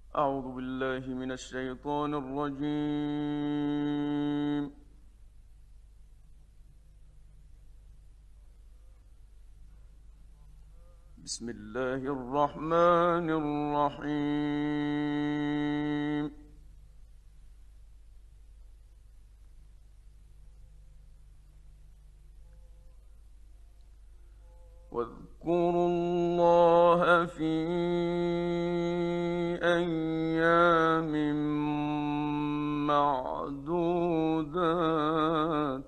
أعوذ بالله من الشيطان الرجيم. بسم الله الرحمن الرحيم. واذكروا الله في أيام معدودات.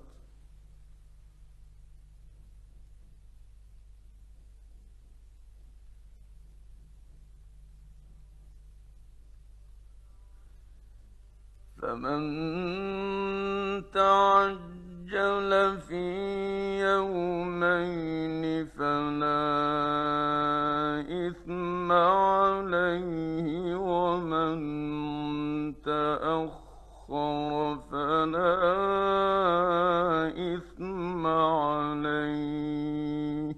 فمن تعجل في يومين فلا إثم عليه، ومن تأخر فلا إثم عليه.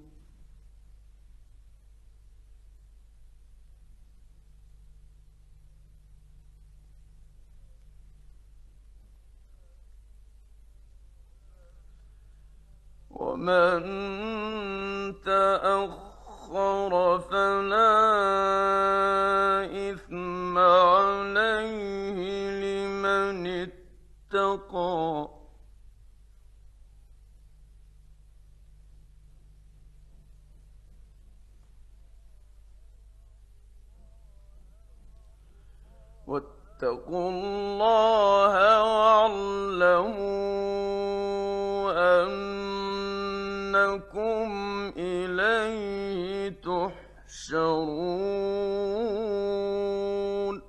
ومن تأخر فلا إثم عليه لمن اتقى. واتقوا الله واعلموا أنكم إليه تحشرون.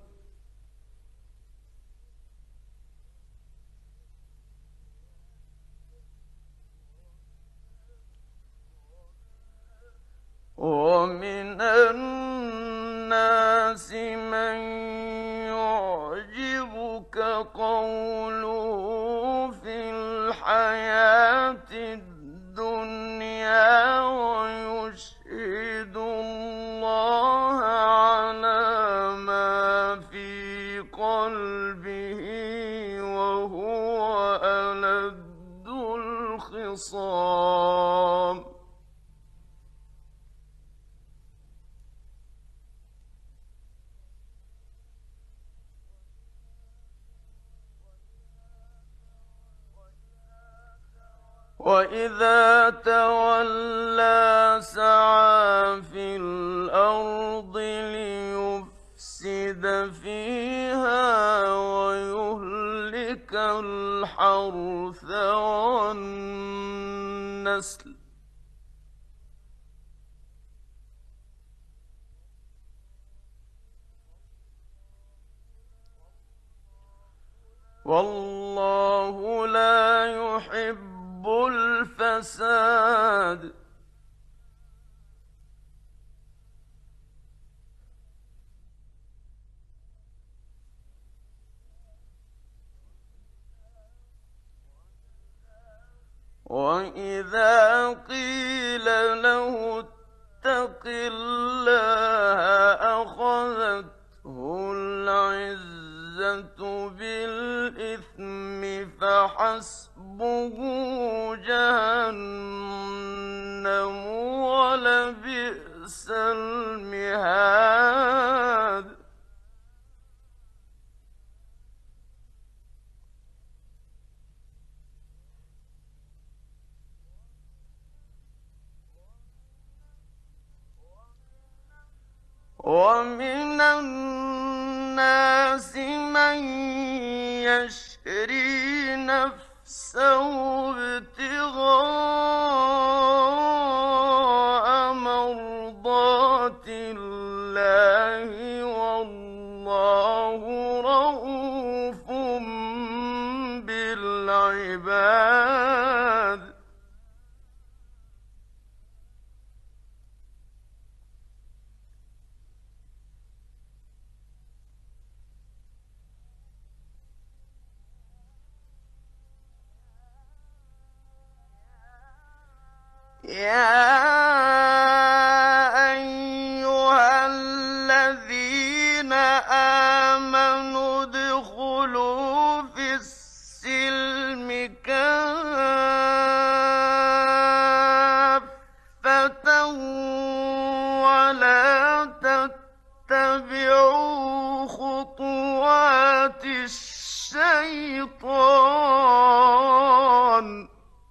ومن الناس من يعجبك قوله في الحياة الدنيا ويشهد الله على ما في قلبه وهو ألد الخصام. وإذا تولى سعى في الأرض ليفسد فيها ويهلك الحرث والنسل. والله لا يحب الفساد. وإذا قيل له اتق الله أخذته العزة بالإثم فحسبه جهنم ولبئس المهاد. ومن الناس من يشري نفسه ابتغاء مرضات الله والله رؤوف بالعباد. يا أيها الذين تتبعوا خطوات الشيطان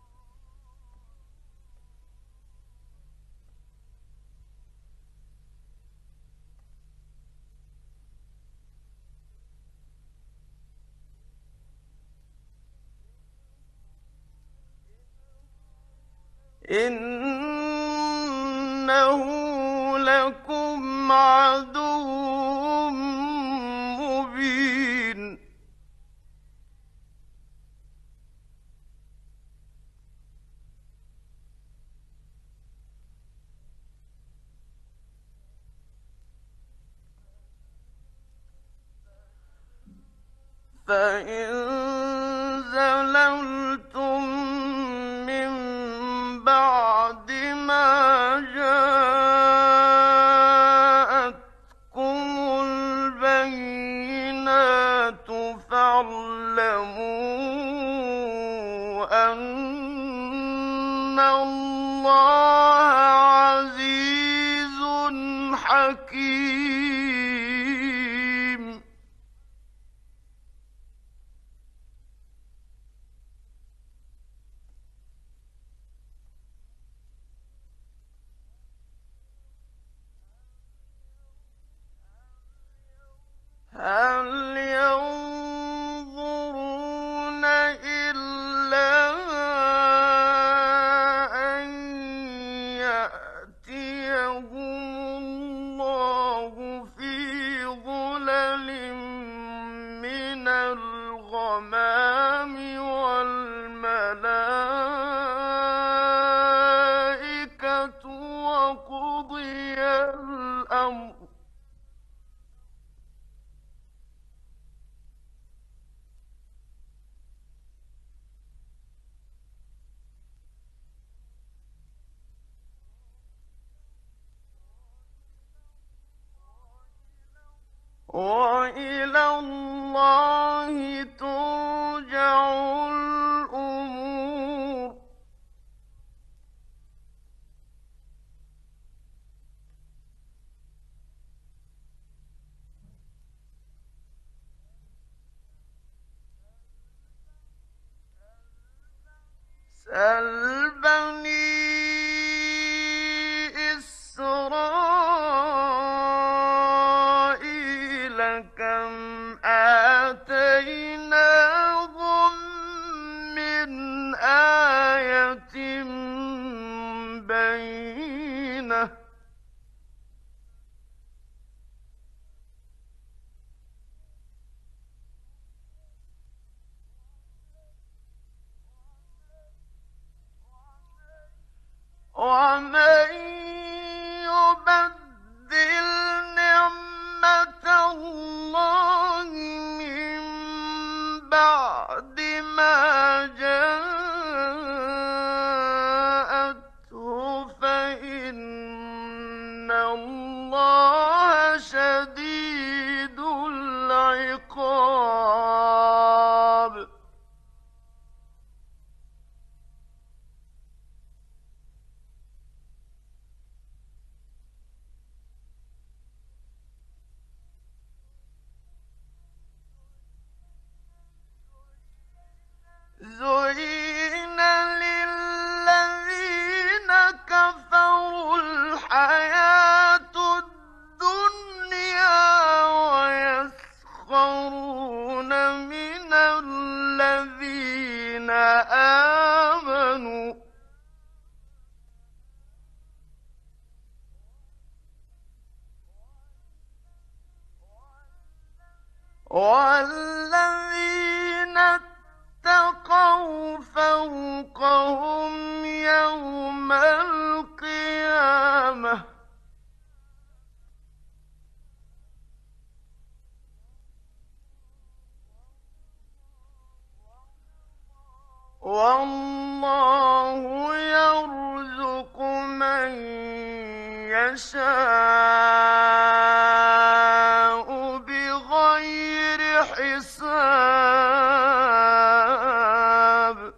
إنه لكم عدو مبين فإن زللتم من بعد ما جاءتكم البينات فاعلموا أن الله عزيز حكيم هل ينظرون إلا أن يأتيهم الله في ظلل من الغمام والملائكة وقضي الأمر وإلى الله ترجع الأمور سل بني إسرائيل كم آتيناهم من آية بينة ومن يبدل نعمة الله من بعد ما جاءته فإن الله شديد العقاب زين للذين كفروا الحياة الدنيا ويسخرون من الذين آمنوا والذين اتقوا فوقهم يوم القيامة والله يرزق من يشاء بغير حساب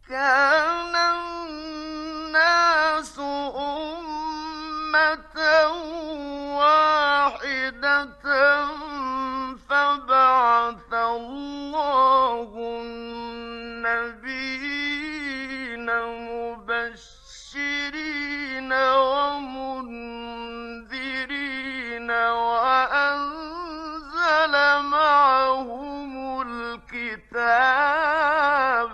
كان الناس أمة واحدة فبعث الله النبيين مبشرين ومنذرين وأنزل معهم الكتاب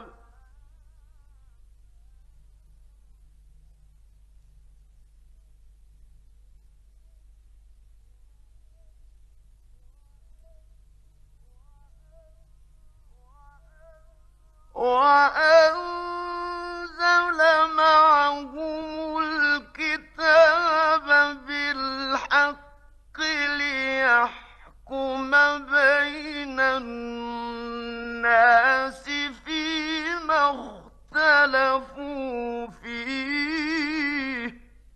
وأنزل معهم الكتاب بالحق ليحكم بين الناس فيما اختلفوا فيه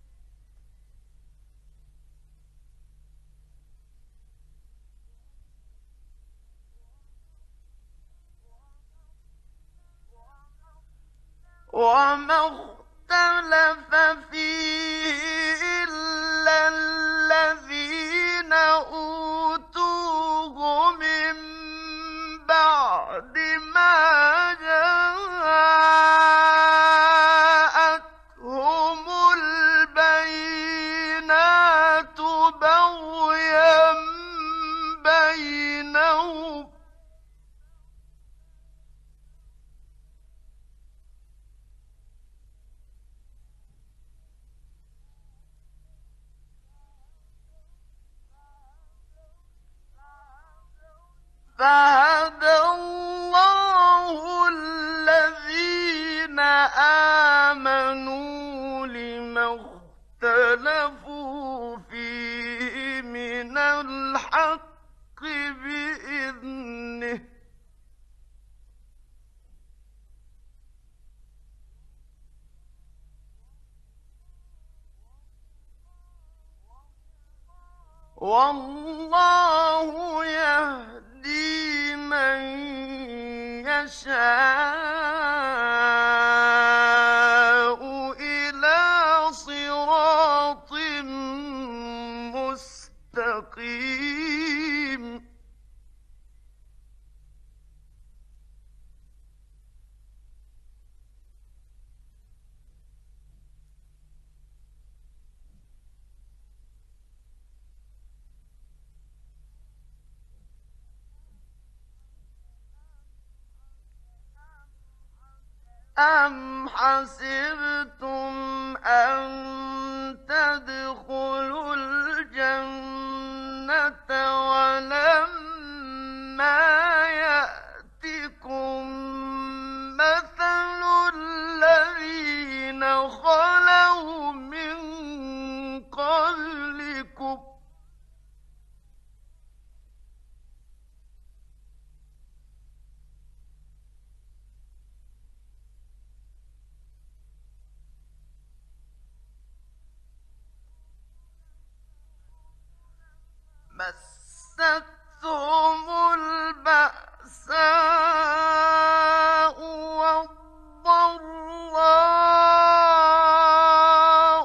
وما اختلف فيه إلا الذين أوتوه من بعد ما جاءتهم البينات بغيا بينهم فهدى الله الذين آمنوا لما اختلفوا فيه من الحق بإذنه والله يهدي من يشاء إلى صراط مستقيم أم حسبتم أن تدخلوا الجنة ولما يأتكم مثل الذين خلوا من قبلكم مستهم البأساء والضراء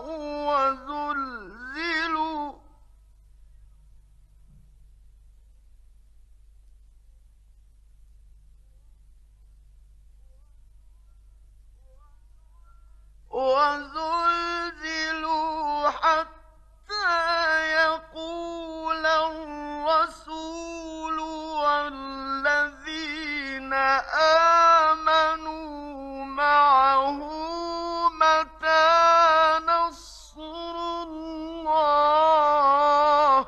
وزلزلوا حتى يقول الرسول والذين آمنوا معه متى نصر الله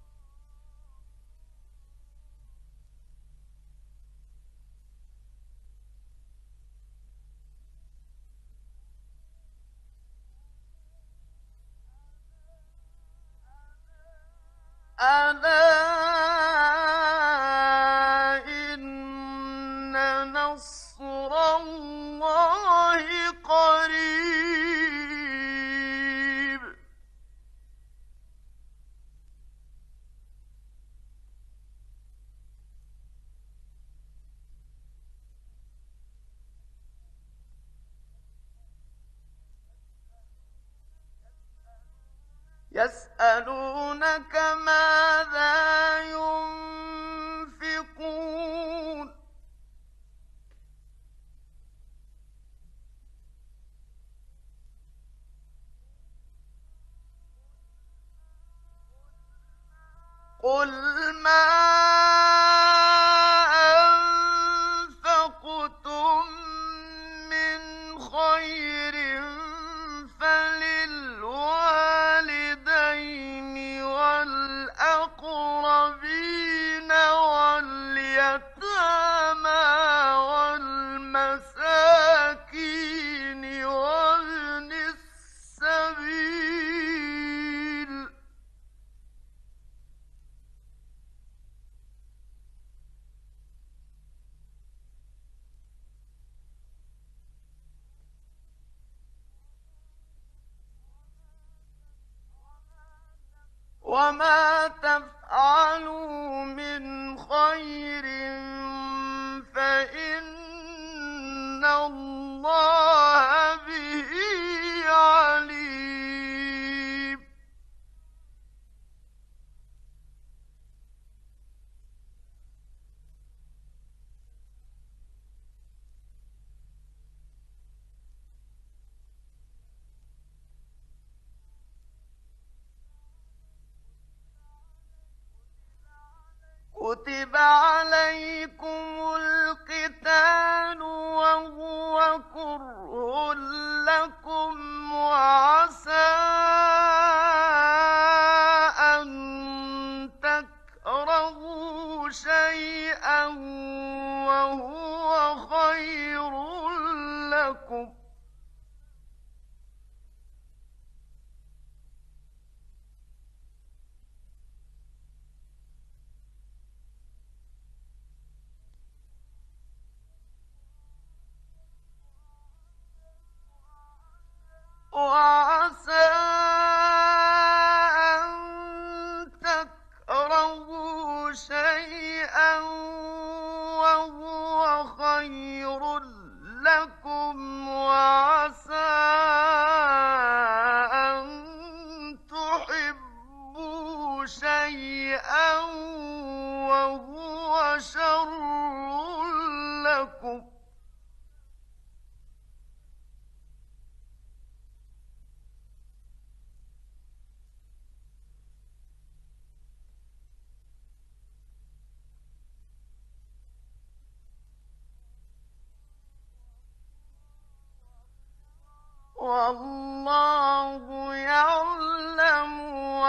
ألا إن نصر الله قريب يسألونك ماذا ينفقون قل ما أنفقتم من خير فللوالدين والأقربين واليتامى والمساكين وابن السبيل وما تفعلوا من خير فإن الله به عليم كتب عليكم القتال وهو كره لكم وعسى أن تكرهوا شيئا وهو خير لكم وعسى أن تكرهوا شيئا وهو خير لكم وعسى أن تحبوا شيئا وهو شر لكم والله يعلم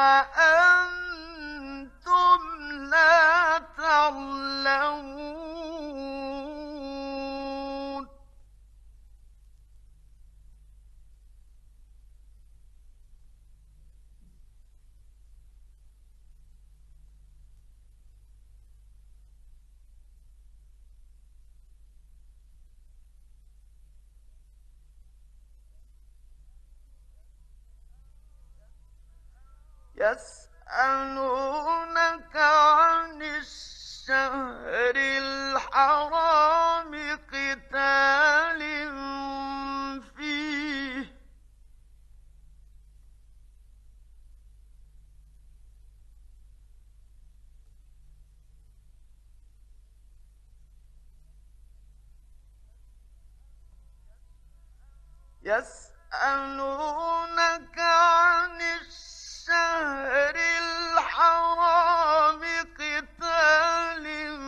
وأنتم لا تعلمون يسألونك عن الشهر الحرام قتال فيه يسألونك عن الشهر الحرام قتال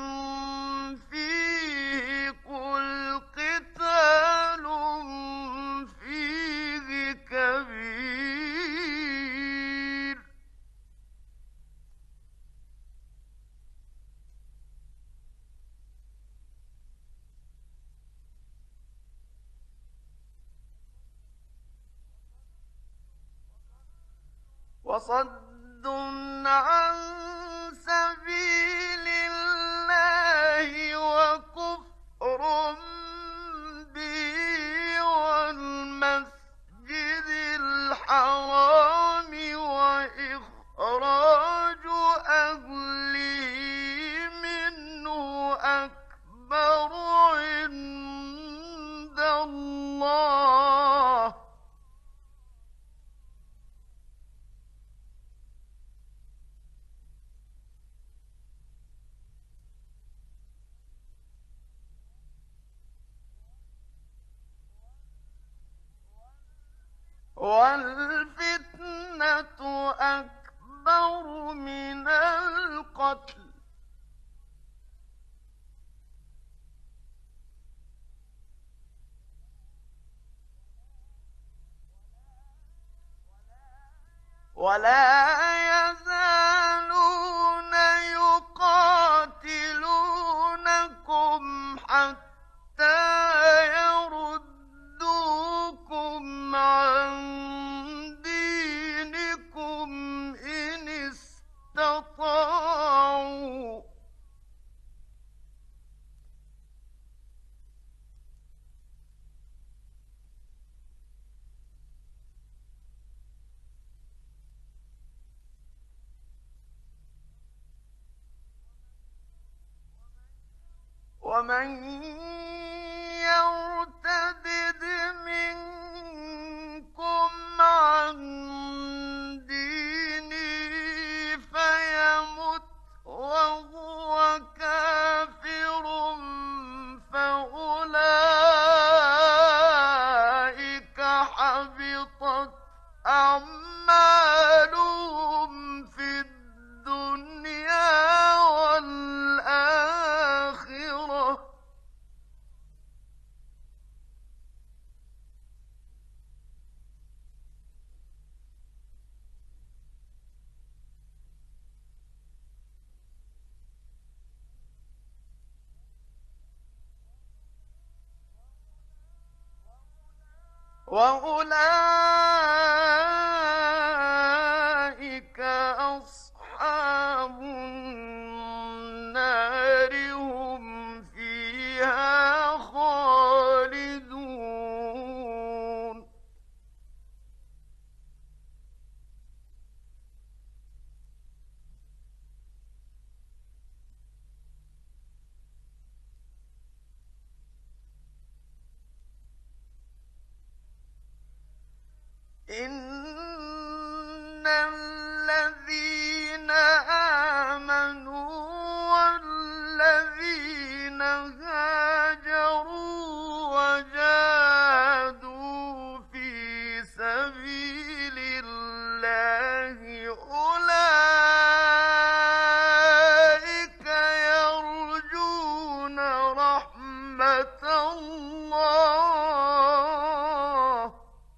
فيه قل قتال فيه كبير وصد عن سبيل الله وكفر به والمسجد الحرام وإخراج أهله منه أكبر عند الله والفتنة أكبر من القتل ولا يزالون يقاتلونكم حتى يردوكم عن دينكم إن استطاعوا ومن يرتدد منكم عن دينه فيمت وهو كافر فأولئك حبطت أعمالهم في الدنيا والآخرة وأولئك أصحاب النار هم فيها خالدون إن الذين آمنوا والذين هاجروا وجاهدوا في سبيل الله أولئك يرجون رحمة الله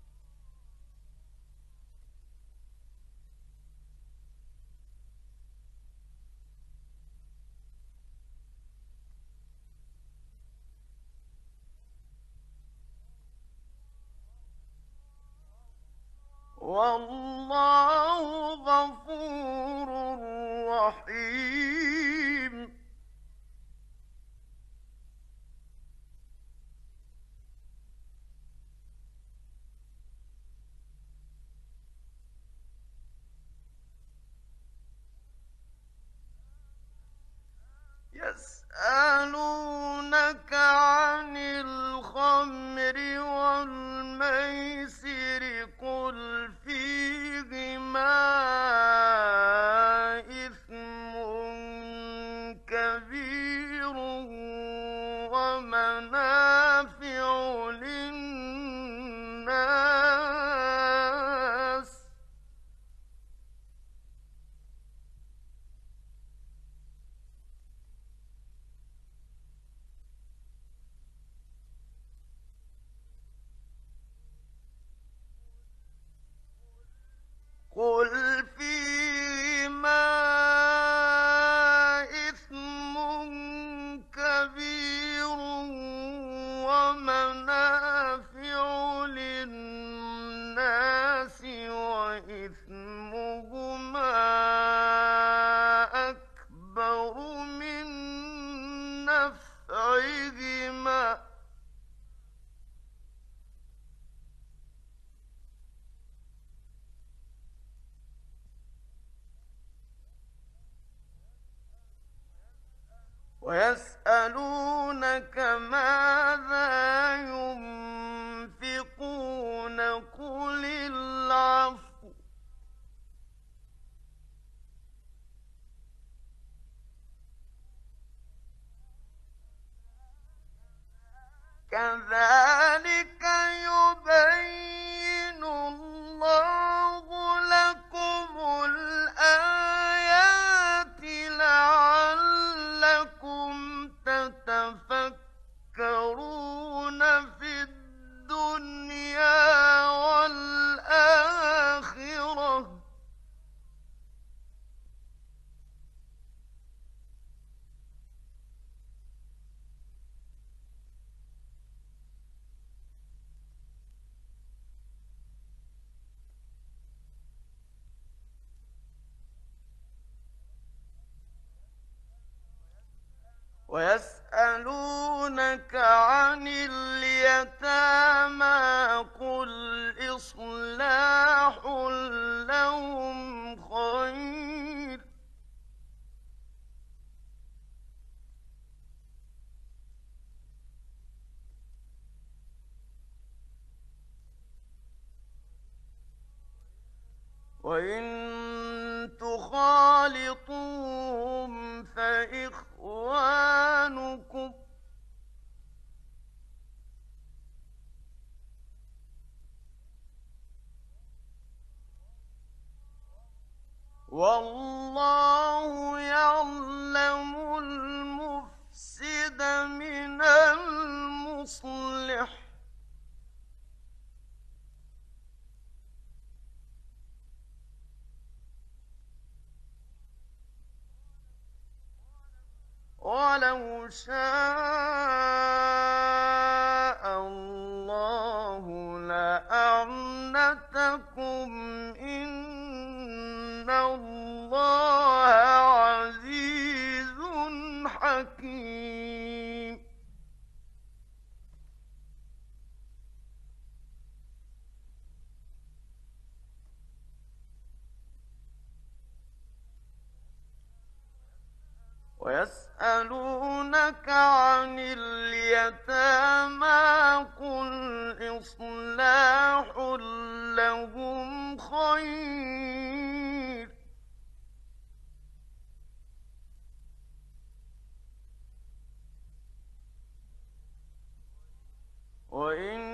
والله غفور رحيم يسألونك عن الخمر والميسر قل فيهما إثم كبير ومنافع للناس قل فيهما إثم كبير ومنافع للناس وإثمهما أكبر من نفعهما ويسألونك ماذا ينفقون قل العفو كذلك يبين الله ويسألونك عن اليتامى قل إصلاح لهم خير وإن تخالطوهم فإخوانكم والله يعلم المفسد من المصلح ولو شاء الله لأعنتكم إن الله عزيز حكيم ويسألونك عن اليتامى قل إصلاح لهم خير وإن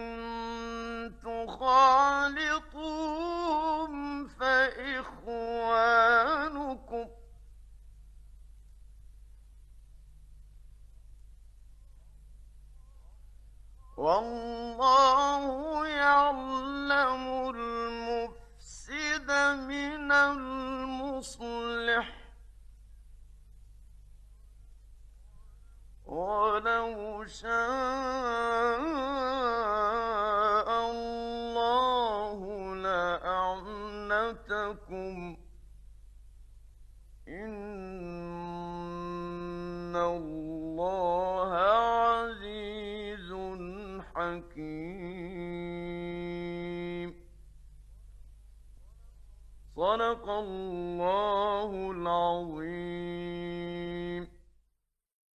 تخالطوهم فإخوانكم والله يعلم المفسد من المصلح ولو شاء الله لأعنتكم إن الله عزيز حكيم صدق الله العظيم